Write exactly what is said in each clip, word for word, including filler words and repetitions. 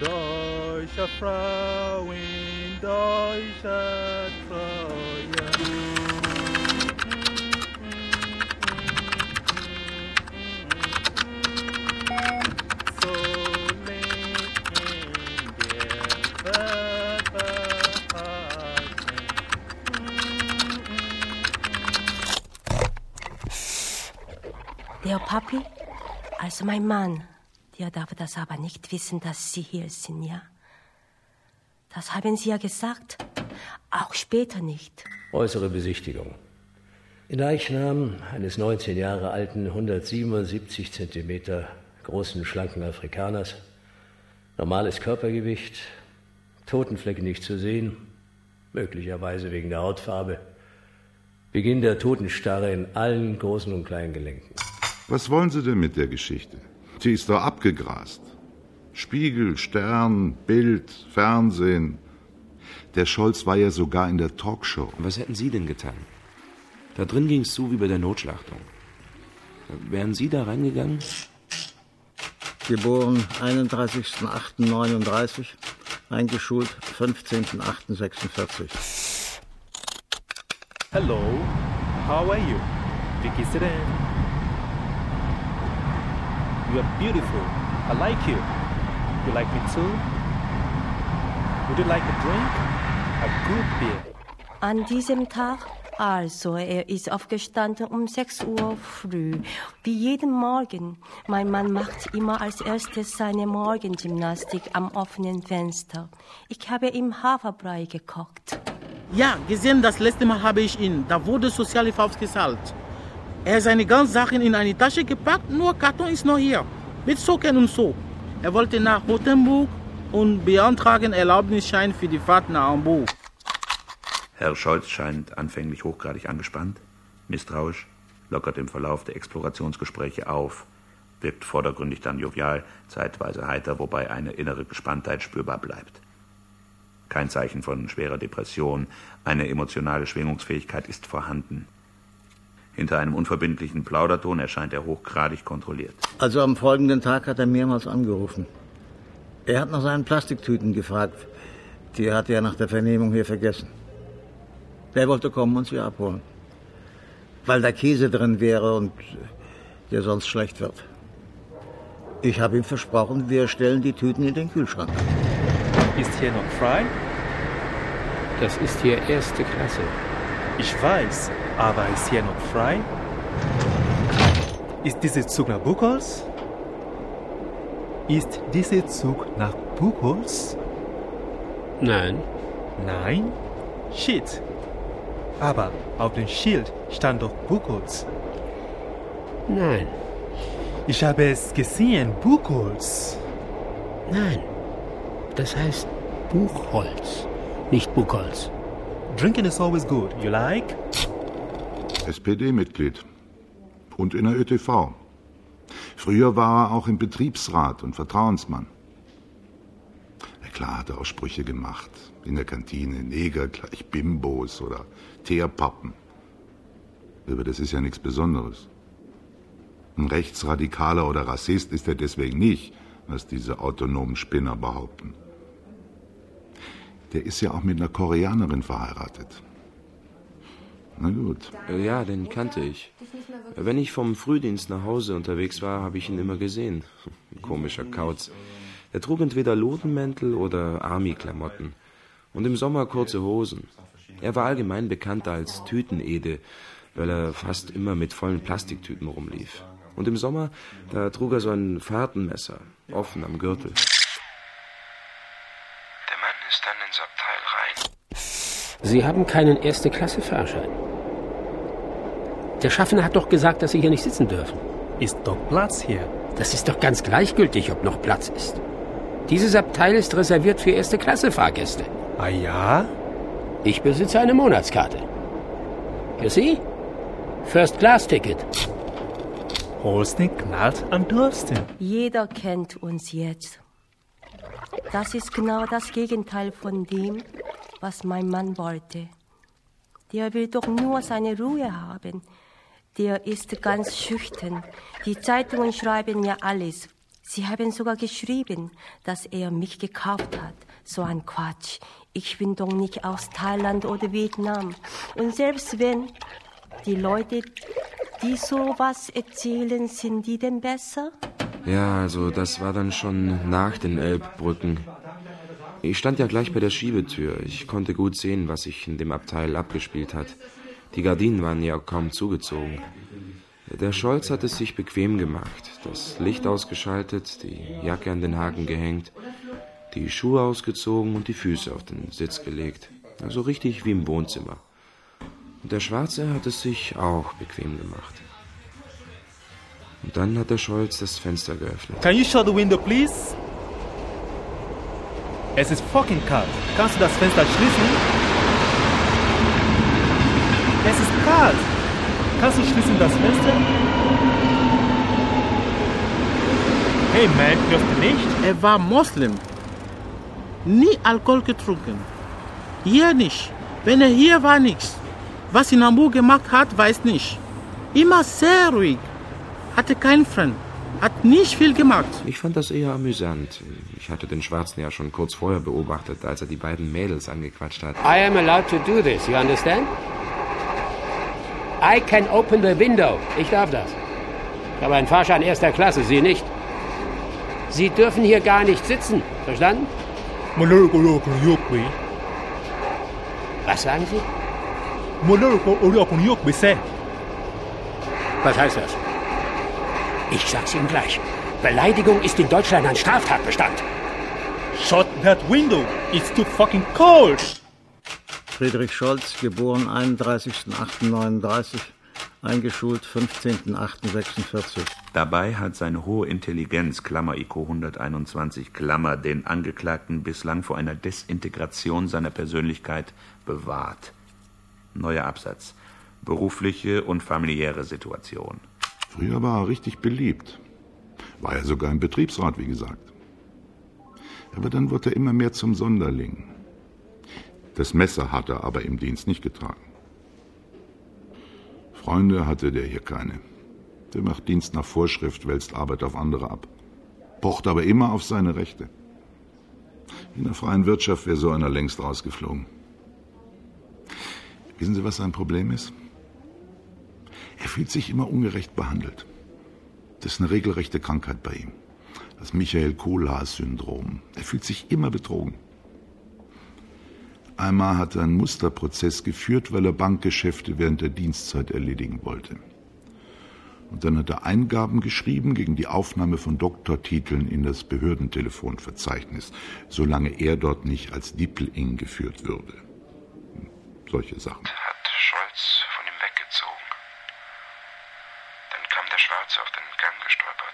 Deutsche Frau in deutscher Treue. So lebt in der Welt behalten. Der Papi, also mein Mann, der darf das aber nicht wissen, dass Sie hier sind, ja? Das haben Sie ja gesagt. Auch später nicht. Äußere Besichtigung. Leichnam eines neunzehn Jahre alten, hundertsiebenundsiebzig Zentimeter großen, schlanken Afrikaners. Normales Körpergewicht. Totenflecke nicht zu sehen. Möglicherweise wegen der Hautfarbe. Beginn der Totenstarre in allen großen und kleinen Gelenken. Was wollen Sie denn mit der Geschichte? Sie ist doch abgegrast. Spiegel, Stern, Bild, Fernsehen. Der Scholz war ja sogar in der Talkshow. Was hätten Sie denn getan? Da drin ging es zu wie bei der Notschlachtung. Wären Sie da reingegangen? Geboren einunddreißigsten achten neununddreißig, eingeschult fünfzehnten achten sechsundvierzig. Hello, how are you? Wie geht's dir denn? You are beautiful. I like you. You like me too? Would you like a drink? A good beer. An diesem Tag, also, er ist aufgestanden um sechs Uhr früh, wie jeden Morgen. Mein Mann macht immer als erstes seine Morgengymnastik am offenen Fenster. Ich habe ihm Haferbrei gekocht. Ja, gesehen, das letzte Mal habe ich ihn. Da wurde Sozialhilfe ausgezahlt. Er hat seine ganzen Sachen in eine Tasche gepackt, nur Karton ist noch hier. Mit Socken und so. Er wollte nach Rothenburg und beantragen Erlaubnisschein für die Fahrt nach Hamburg. Herr Scholz scheint anfänglich hochgradig angespannt, misstrauisch, lockert im Verlauf der Explorationsgespräche auf, wirkt vordergründig dann jovial, zeitweise heiter, wobei eine innere Gespanntheit spürbar bleibt. Kein Zeichen von schwerer Depression, eine emotionale Schwingungsfähigkeit ist vorhanden. Hinter einem unverbindlichen Plauderton erscheint er hochgradig kontrolliert. Also am folgenden Tag hat er mehrmals angerufen. Er hat nach seinen Plastiktüten gefragt. Die hat er nach der Vernehmung hier vergessen. Er wollte kommen und sie abholen. Weil da Käse drin wäre und der sonst schlecht wird. Ich habe ihm versprochen, wir stellen die Tüten in den Kühlschrank. Ist hier noch frei? Das ist hier erste Klasse. Ich weiß, aber ist hier noch frei? Ist dieser Zug nach Buchholz? Ist dieser Zug nach Buchholz? Nein. Nein? Shit. Aber auf dem Schild stand doch Buchholz. Nein. Ich habe es gesehen, Buchholz. Nein. Das heißt Buchholz, nicht Buchholz. Drinking is always good. You like? S P D-Mitglied. Und in der Ö T V. Früher war er auch im Betriebsrat und Vertrauensmann. Ja, klar hat er auch Sprüche gemacht. In der Kantine, Neger gleich Bimbos oder Teerpappen. Aber das ist ja nichts Besonderes. Ein Rechtsradikaler oder Rassist ist er deswegen nicht, was diese autonomen Spinner behaupten. Der ist ja auch mit einer Koreanerin verheiratet. Na gut. Ja, den kannte ich. Wenn ich vom Frühdienst nach Hause unterwegs war, habe ich ihn immer gesehen. Ein komischer Kauz. Er trug entweder Lodenmäntel oder Army-Klamotten. Und im Sommer kurze Hosen. Er war allgemein bekannt als Tütenede, weil er fast immer mit vollen Plastiktüten rumlief. Und im Sommer, da trug er so ein Fahrtenmesser, offen am Gürtel. Der Mann ist dann ins Abteil rein. Sie haben keinen Erste-Klasse-Fahrschein. Der Schaffner hat doch gesagt, dass Sie hier nicht sitzen dürfen. Ist doch Platz hier. Das ist doch ganz gleichgültig, ob noch Platz ist. Dieses Abteil ist reserviert für Erste-Klasse-Fahrgäste. Ah ja? Ich besitze eine Monatskarte. Für Sie? First-Class-Ticket. Holsten knallt am Dursten. Jeder kennt uns jetzt. Das ist genau das Gegenteil von dem, was mein Mann wollte. Der will doch nur seine Ruhe haben. Der ist ganz schüchtern. Die Zeitungen schreiben ja alles. Sie haben sogar geschrieben, dass er mich gekauft hat. So ein Quatsch. Ich bin doch nicht aus Thailand oder Vietnam. Und selbst wenn die Leute, die sowas erzählen, sind die denn besser? Ja, also das war dann schon nach den Elbbrücken. Ich stand ja gleich bei der Schiebetür. Ich konnte gut sehen, was sich in dem Abteil abgespielt hat. Die Gardinen waren ja kaum zugezogen. Der Scholz hat es sich bequem gemacht. Das Licht ausgeschaltet, die Jacke an den Haken gehängt, die Schuhe ausgezogen und die Füße auf den Sitz gelegt. Also richtig wie im Wohnzimmer. Und der Schwarze hat es sich auch bequem gemacht. Und dann hat der Scholz das Fenster geöffnet. Can you shut the window, please? Es ist fucking kalt. Kannst du das Fenster schließen? Es ist kalt. Kannst du schließen das Fenster? Hey man, hörst du nicht? Er war Moslem. Nie Alkohol getrunken. Hier nicht. Wenn er hier war, nichts. Was in Hamburg gemacht hat, weiß nicht. Immer sehr ruhig. Hatte keinen Freund. Hat nicht viel gemacht. Ich fand das eher amüsant. Ich hatte den Schwarzen ja schon kurz vorher beobachtet, als er die beiden Mädels angequatscht hat. I am allowed to do this, you understand? I can open the window. Ich darf das. Ich habe einen Fahrschein erster Klasse, Sie nicht. Sie dürfen hier gar nicht sitzen. Verstanden? Was sagen Sie? Was heißt das? Ich sag's Ihnen gleich. Beleidigung ist in Deutschland ein Straftatbestand. Shut that window. It's too fucking cold. Friedrich Scholz, geboren einunddreißigsten achten neununddreißig, eingeschult fünfzehnten achten sechsundvierzig. Dabei hat seine hohe Intelligenz, Klammer I Q hunderteinundzwanzig, Klammer, den Angeklagten bislang vor einer Desintegration seiner Persönlichkeit bewahrt. Neuer Absatz. Berufliche und familiäre Situation. Früher war er richtig beliebt. War er sogar im Betriebsrat, wie gesagt. Aber dann wurde er immer mehr zum Sonderling. Das Messer hat er aber im Dienst nicht getragen. Freunde hatte der hier keine. Der macht Dienst nach Vorschrift, wälzt Arbeit auf andere ab. Pocht aber immer auf seine Rechte. In der freien Wirtschaft wäre so einer längst rausgeflogen. Wissen Sie, was sein Problem ist? Er fühlt sich immer ungerecht behandelt. Das ist eine regelrechte Krankheit bei ihm. Das Michael-Kohlhaas-Syndrom. Er fühlt sich immer betrogen. Einmal hat er einen Musterprozess geführt, weil er Bankgeschäfte während der Dienstzeit erledigen wollte. Und dann hat er Eingaben geschrieben gegen die Aufnahme von Doktortiteln in das Behördentelefonverzeichnis, solange er dort nicht als Dippel-Ing geführt würde. Solche Sachen. Hat Scholz von ihm weggezogen. Dann kam der Schwarze auf den Gang gestolpert.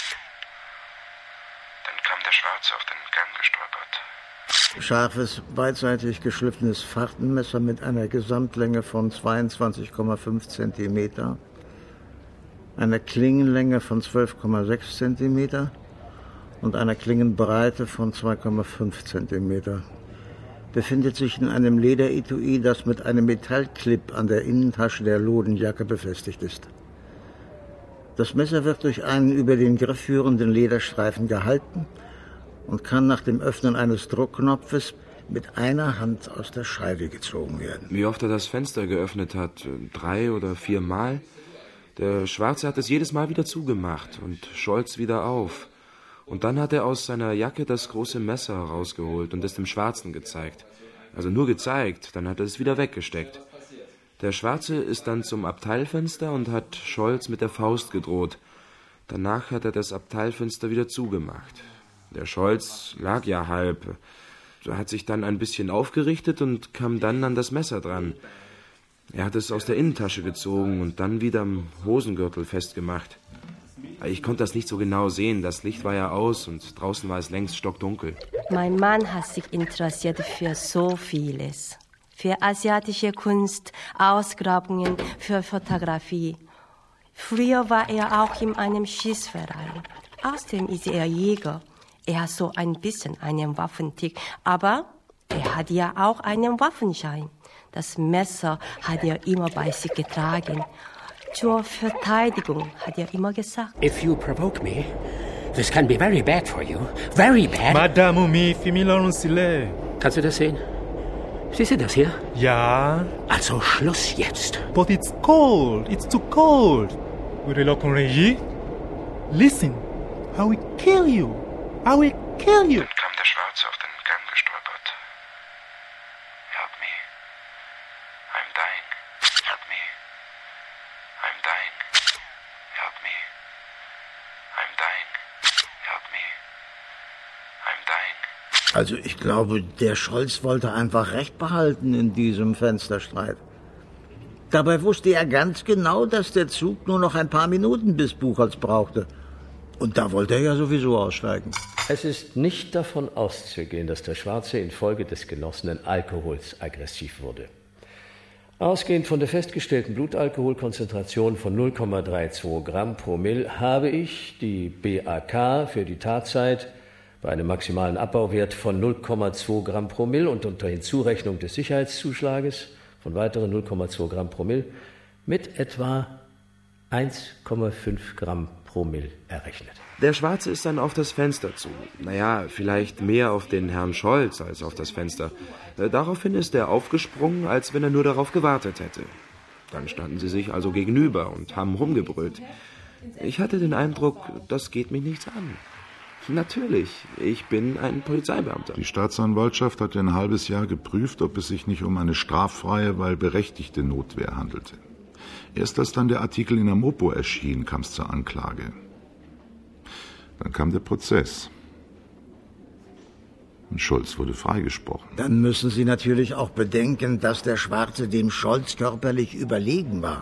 Dann kam der Schwarze auf den Gang gestolpert. Scharfes, beidseitig geschliffenes Fahrtenmesser mit einer Gesamtlänge von zweiundzwanzig Komma fünf Zentimeter, einer Klingenlänge von zwölf Komma sechs Zentimeter und einer Klingenbreite von zwei Komma fünf Zentimeter. Befindet sich in einem Lederetui, das mit einem Metallclip an der Innentasche der Lodenjacke befestigt ist. Das Messer wird durch einen über den Griff führenden Lederstreifen gehalten und kann nach dem Öffnen eines Druckknopfes mit einer Hand aus der Scheide gezogen werden. Wie oft er das Fenster geöffnet hat, drei oder vier Mal. Der Schwarze hat es jedes Mal wieder zugemacht und Scholz wieder auf. Und dann hat er aus seiner Jacke das große Messer rausgeholt und es dem Schwarzen gezeigt. Also nur gezeigt, dann hat er es wieder weggesteckt. Der Schwarze ist dann zum Abteilfenster und hat Scholz mit der Faust gedroht. Danach hat er das Abteilfenster wieder zugemacht. Der Scholz lag ja halb. Er hat sich dann ein bisschen aufgerichtet und kam dann an das Messer dran. Er hat es aus der Innentasche gezogen und dann wieder am Hosengürtel festgemacht. Ich konnte das nicht so genau sehen. Das Licht war ja aus und draußen war es längst stockdunkel. Mein Mann hat sich interessiert für so vieles. Für asiatische Kunst, Ausgrabungen, für Fotografie. Früher war er auch in einem Schießverein. Außerdem ist er Jäger. Er hat so ein bisschen einen Waffentick, aber er hat ja auch einen Waffenschein. Das Messer hat er immer bei sich getragen. Zur Verteidigung hat er immer gesagt. If you provoke me, This can be very bad for you. Very bad. Madame, mi fimi lorun sílẹ̀. Kannst du das sehen? Siehst du das hier? Ja. Also Schluss jetzt. But it's cold. It's too cold. Wèrè lọkùnrin yìí. Listen, I will kill you. I will kill you. Dann kam der Schwarze auf den Gang gestolpert. Help me. I'm dying. Help me. I'm dying. Help me. I'm dying. Help me. I'm dying. Also ich glaube, der Scholz wollte einfach Recht behalten in diesem Fensterstreit. Dabei wusste er ganz genau, dass der Zug nur noch ein paar Minuten bis Buchholz brauchte. Und da wollte er ja sowieso aussteigen. Es ist nicht davon auszugehen, dass der Schwarze infolge des genossenen Alkohols aggressiv wurde. Ausgehend von der festgestellten Blutalkoholkonzentration von null Komma zweiunddreißig Gramm pro Mill habe ich die B A K für die Tatzeit bei einem maximalen Abbauwert von null Komma zwei Gramm pro Mill und unter Hinzurechnung des Sicherheitszuschlages von weiteren null Komma zwei Gramm pro Mill mit etwa eins Komma fünf Gramm pro Mill errechnet. Der Schwarze ist dann auf das Fenster zu. Naja, vielleicht mehr auf den Herrn Scholz als auf das Fenster. Daraufhin ist er aufgesprungen, als wenn er nur darauf gewartet hätte. Dann standen sie sich also gegenüber und haben rumgebrüllt. Ich hatte den Eindruck, das geht mich nichts an. Natürlich, ich bin ein Polizeibeamter. Die Staatsanwaltschaft hatte ein halbes Jahr geprüft, ob es sich nicht um eine straffreie, weil berechtigte Notwehr handelte. Erst als dann der Artikel in der Mopo erschien, kam es zur Anklage. Dann kam der Prozess. Und Schulz wurde freigesprochen. Dann müssen Sie natürlich auch bedenken, dass der Schwarze dem Scholz körperlich überlegen war.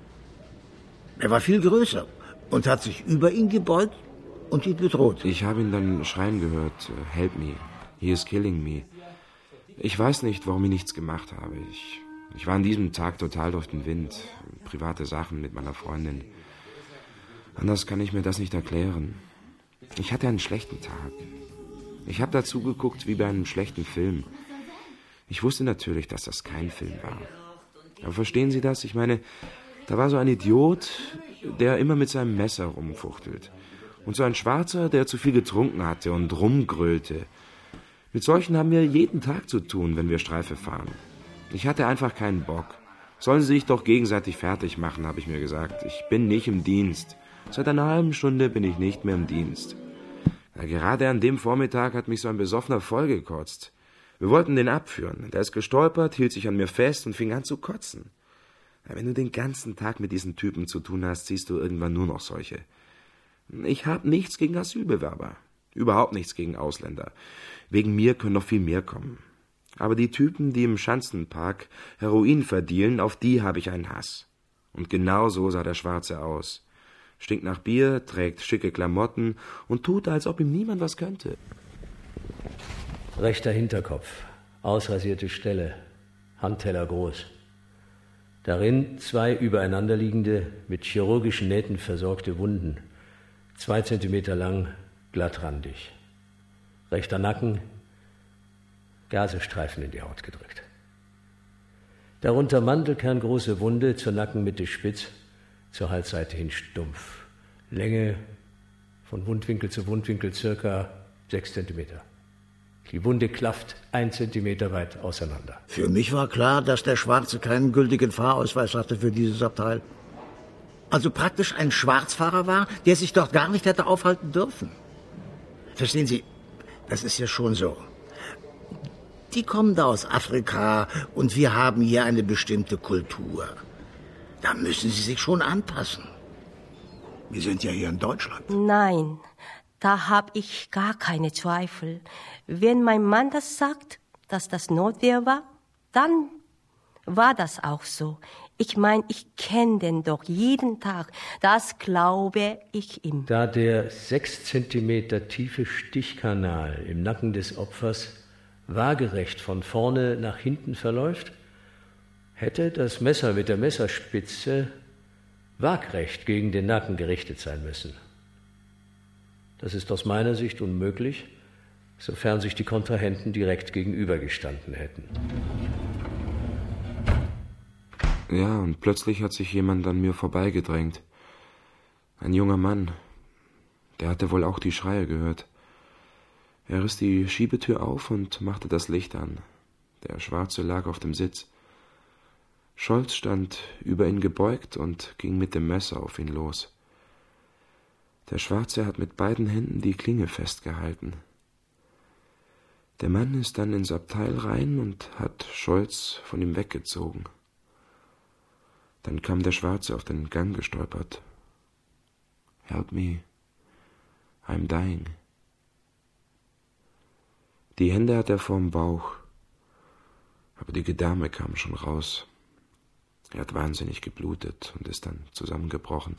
Er war viel größer und hat sich über ihn gebeugt und ihn bedroht. Ich habe ihn dann schreien gehört, help me, he is killing me. Ich weiß nicht, warum ich nichts gemacht habe. Ich, ich war an diesem Tag total durch den Wind. Private Sachen mit meiner Freundin. Anders kann ich mir das nicht erklären. Ich hatte einen schlechten Tag. Ich habe dazu geguckt wie bei einem schlechten Film. Ich wusste natürlich, dass das kein Film war. Aber verstehen Sie das? Ich meine, da war so ein Idiot, der immer mit seinem Messer rumfuchtelt. Und so ein Schwarzer, der zu viel getrunken hatte und rumgrölte. Mit solchen haben wir jeden Tag zu tun, wenn wir Streife fahren. Ich hatte einfach keinen Bock. Sollen sie sich doch gegenseitig fertig machen, habe ich mir gesagt. Ich bin nicht im Dienst. Seit einer halben Stunde bin ich nicht mehr im Dienst. Ja, gerade an dem Vormittag hat mich so ein Besoffener vollgekotzt. Wir wollten den abführen. Der ist gestolpert, hielt sich an mir fest und fing an zu kotzen. Ja, wenn du den ganzen Tag mit diesen Typen zu tun hast, siehst du irgendwann nur noch solche. Ich habe nichts gegen Asylbewerber. Überhaupt nichts gegen Ausländer. Wegen mir können noch viel mehr kommen. Aber die Typen, die im Schanzenpark Heroin verdienen, auf die habe ich einen Hass. Und genau so sah der Schwarze aus. Stinkt nach Bier, trägt schicke Klamotten und tut, als ob ihm niemand was könnte. Rechter Hinterkopf, ausrasierte Stelle, Handteller groß. Darin zwei übereinanderliegende, mit chirurgischen Nähten versorgte Wunden, zwei Zentimeter lang, glattrandig. Rechter Nacken, Gazestreifen in die Haut gedrückt. Darunter mandelkerngroße Wunde, zur Nackenmitte spitz, zur Halsseite hin stumpf. Länge von Wundwinkel zu Wundwinkel circa sechs Zentimeter. Die Wunde klafft ein Zentimeter weit auseinander. Für mich war klar, dass der Schwarze keinen gültigen Fahrausweis hatte für dieses Abteil. Also praktisch ein Schwarzfahrer war, der sich dort gar nicht hätte aufhalten dürfen. Verstehen Sie, das ist ja schon so. Die kommen da aus Afrika und wir haben hier eine bestimmte Kultur. Da müssen sie sich schon anpassen. Wir sind ja hier in Deutschland. Nein, da habe ich gar keine Zweifel. Wenn mein Mann das sagt, dass das Notwehr war, dann war das auch so. Ich meine, ich kenne den doch jeden Tag. Das glaube ich ihm. Da der sechs Zentimeter tiefe Stichkanal im Nacken des Opfers waagerecht von vorne nach hinten verläuft, hätte das Messer mit der Messerspitze waagrecht gegen den Nacken gerichtet sein müssen. Das ist aus meiner Sicht unmöglich, sofern sich die Kontrahenten direkt gegenübergestanden hätten. Ja, und plötzlich hat sich jemand an mir vorbeigedrängt. Ein junger Mann. Der hatte wohl auch die Schreie gehört. Er riss die Schiebetür auf und machte das Licht an. Der Schwarze lag auf dem Sitz. Scholz stand über ihn gebeugt und ging mit dem Messer auf ihn los. Der Schwarze hat mit beiden Händen die Klinge festgehalten. Der Mann ist dann ins Abteil rein und hat Scholz von ihm weggezogen. Dann kam der Schwarze auf den Gang gestolpert. Help me, I'm dying. Die Hände hat er vorm Bauch, aber die Gedärme kamen schon raus. Er hat wahnsinnig geblutet und ist dann zusammengebrochen.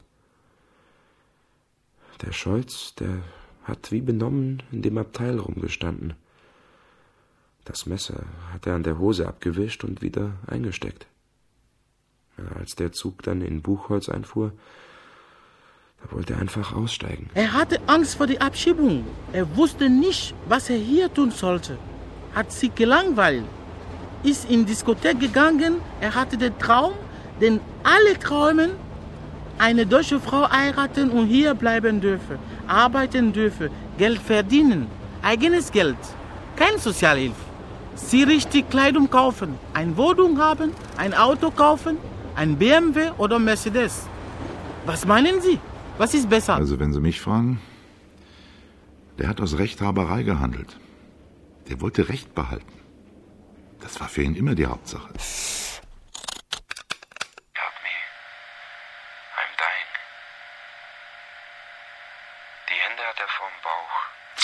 Der Scholz, der hat wie benommen in dem Abteil rumgestanden. Das Messer hat er an der Hose abgewischt und wieder eingesteckt. Als der Zug dann in Buchholz einfuhr, da wollte er einfach aussteigen. Er hatte Angst vor der Abschiebung. Er wusste nicht, was er hier tun sollte. Hat sich gelangweilt. Ist in die Diskothek gegangen. Er hatte den Traum, den alle träumen, eine deutsche Frau heiraten und hier bleiben dürfe, arbeiten dürfe, Geld verdienen, eigenes Geld, keine Sozialhilfe. Sie richtig Kleidung kaufen, eine Wohnung haben, ein Auto kaufen, ein B M W oder Mercedes. Was meinen Sie? Was ist besser? Also wenn Sie mich fragen, der hat aus Rechthaberei gehandelt. Der wollte Recht behalten. Das war für ihn immer die Hauptsache. Help me. I'm dying. Die Hände hat er vorm Bauch.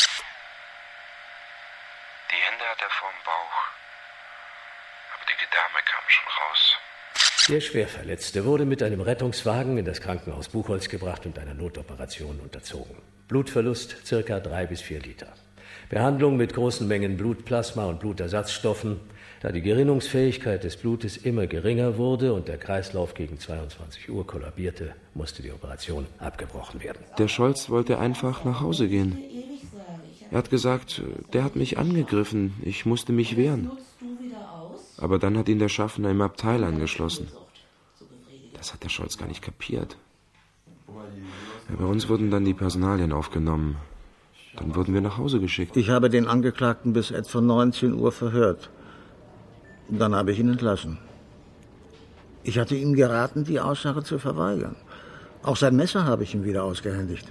Die Hände hat er vorm Bauch. Aber die Gedärme kamen schon raus. Der Schwerverletzte wurde mit einem Rettungswagen in das Krankenhaus Buchholz gebracht und einer Notoperation unterzogen. Blutverlust circa drei bis vier Liter. Behandlung mit großen Mengen Blutplasma und Blutersatzstoffen. Da die Gerinnungsfähigkeit des Blutes immer geringer wurde und der Kreislauf gegen zweiundzwanzig Uhr kollabierte, musste die Operation abgebrochen werden. Der Scholz wollte einfach nach Hause gehen. Er hat gesagt, der hat mich angegriffen, ich musste mich wehren. Aber dann hat ihn der Schaffner im Abteil angeschlossen. Das hat der Scholz gar nicht kapiert. Ja, bei uns wurden dann die Personalien aufgenommen. Dann wurden wir nach Hause geschickt. Ich habe den Angeklagten bis etwa neunzehn Uhr verhört. Dann habe ich ihn entlassen. Ich hatte ihm geraten, die Aussage zu verweigern. Auch sein Messer habe ich ihm wieder ausgehändigt.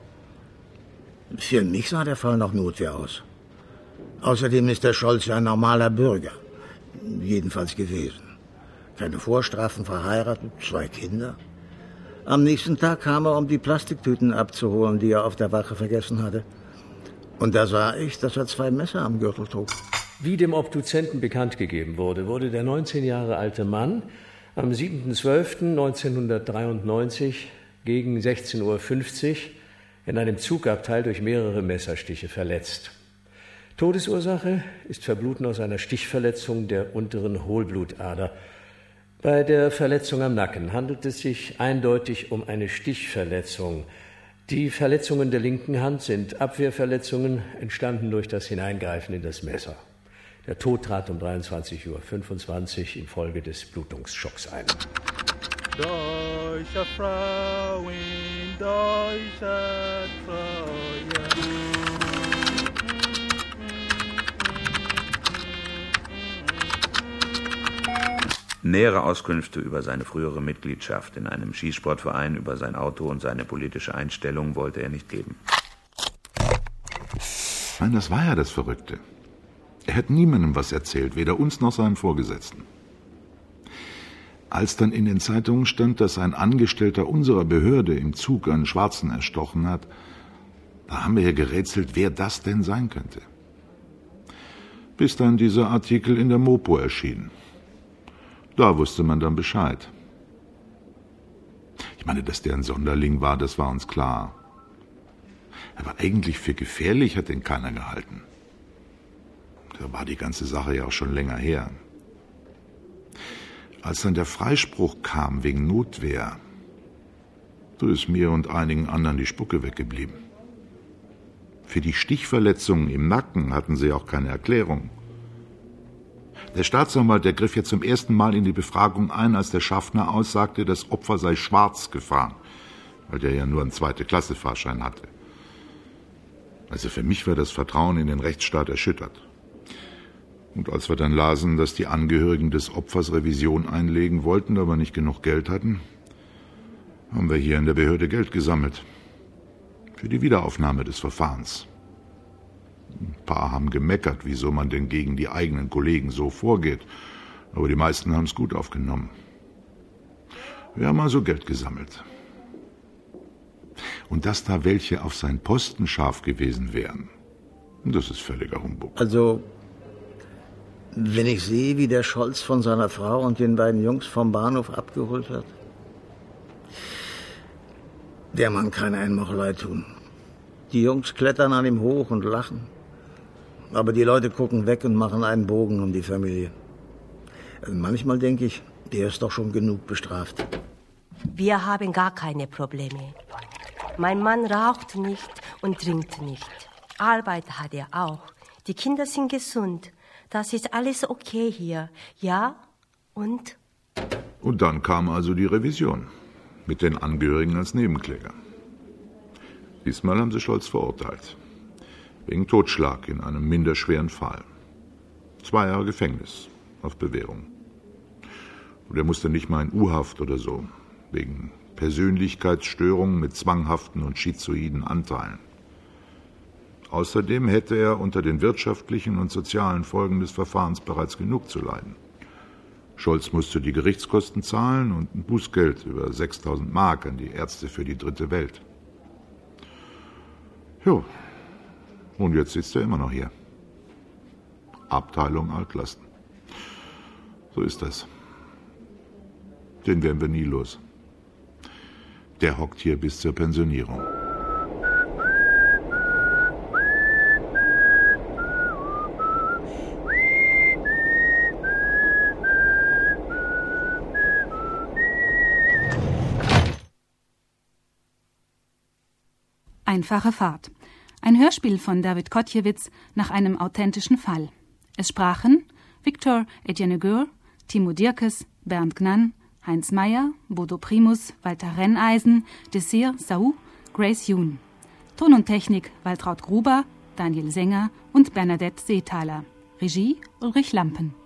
Für mich sah der Fall nach Notwehr aus. Außerdem ist der Scholz ein normaler Bürger. Jedenfalls gewesen. Keine Vorstrafen, verheiratet, zwei Kinder. Am nächsten Tag kam er, um die Plastiktüten abzuholen, die er auf der Wache vergessen hatte. Und da sah ich, dass er zwei Messer am Gürtel trug. Wie dem Obduzenten bekannt gegeben wurde, wurde der neunzehn Jahre alte Mann am siebten zwölften neunzehnhundertdreiundneunzig gegen sechzehn Uhr fünfzig in einem Zugabteil durch mehrere Messerstiche verletzt. Todesursache ist Verbluten aus einer Stichverletzung der unteren Hohlblutader. Bei der Verletzung am Nacken handelt es sich eindeutig um eine Stichverletzung. Die Verletzungen der linken Hand sind Abwehrverletzungen, entstanden durch das Hineingreifen in das Messer. Der Tod trat um dreiundzwanzig Uhr fünfundzwanzig infolge des Blutungsschocks ein. Deutsche Frau in deutscher Treue. Nähere Auskünfte über seine frühere Mitgliedschaft in einem Schießsportverein, über sein Auto und seine politische Einstellung wollte er nicht geben. Nein, das war ja das Verrückte. Er hat niemandem was erzählt, weder uns noch seinen Vorgesetzten. Als dann in den Zeitungen stand, dass ein Angestellter unserer Behörde im Zug einen Schwarzen erstochen hat, da haben wir ja gerätselt, wer das denn sein könnte. Bis dann dieser Artikel in der Mopo erschien. Da wusste man dann Bescheid. Ich meine, dass der ein Sonderling war, das war uns klar. Aber eigentlich für gefährlich hat den keiner gehalten. Da war die ganze Sache ja auch schon länger her. Als dann der Freispruch kam wegen Notwehr, so ist mir und einigen anderen die Spucke weggeblieben. Für die Stichverletzungen im Nacken hatten sie auch keine Erklärung. Der Staatsanwalt, der griff jetzt zum ersten Mal in die Befragung ein, als der Schaffner aussagte, das Opfer sei schwarz gefahren, weil der ja nur einen Zweite-Klasse-Fahrschein hatte. Also für mich war das Vertrauen in den Rechtsstaat erschüttert. Und als wir dann lasen, dass die Angehörigen des Opfers Revision einlegen wollten, aber nicht genug Geld hatten, haben wir hier in der Behörde Geld gesammelt. Für die Wiederaufnahme des Verfahrens. Ein paar haben gemeckert, wieso man denn gegen die eigenen Kollegen so vorgeht. Aber die meisten haben es gut aufgenommen. Wir haben also Geld gesammelt. Und dass da welche auf seinen Posten scharf gewesen wären, das ist völliger Humbug. Also, wenn ich sehe, wie der Scholz von seiner Frau und den beiden Jungs vom Bahnhof abgeholt wird, der Mann kann einem auch leid tun. Die Jungs klettern an ihm hoch und lachen. Aber die Leute gucken weg und machen einen Bogen um die Familie. Also manchmal denke ich, der ist doch schon genug bestraft. Wir haben gar keine Probleme. Mein Mann raucht nicht und trinkt nicht. Arbeit hat er auch. Die Kinder sind gesund. Das ist alles okay hier. Ja? Und? Und dann kam also die Revision. Mit den Angehörigen als Nebenkläger. Diesmal haben sie Scholz verurteilt. Wegen Totschlag in einem minderschweren Fall. Zwei Jahre Gefängnis auf Bewährung. Und er musste nicht mal in U-Haft oder so. Wegen Persönlichkeitsstörungen mit zwanghaften und schizoiden Anteilen. Außerdem hätte er unter den wirtschaftlichen und sozialen Folgen des Verfahrens bereits genug zu leiden. Scholz musste die Gerichtskosten zahlen und ein Bußgeld über sechstausend Mark an die Ärzte für die dritte Welt. Jo, und jetzt sitzt er immer noch hier. Abteilung Altlasten. So ist das. Den werden wir nie los. Der hockt hier bis zur Pensionierung. Einfache Fahrt. Ein Hörspiel von David Kotjewitz nach einem authentischen Fall. Es sprachen Victor Etienne-Gür, Timo Dierkes, Bernd Gnann, Heinz Meyer, Bodo Primus, Walter Renneisen, Desir Saou, Grace Jun. Ton und Technik Waltraud Gruber, Daniel Sänger und Bernadette Seethaler. Regie Ulrich Lampen.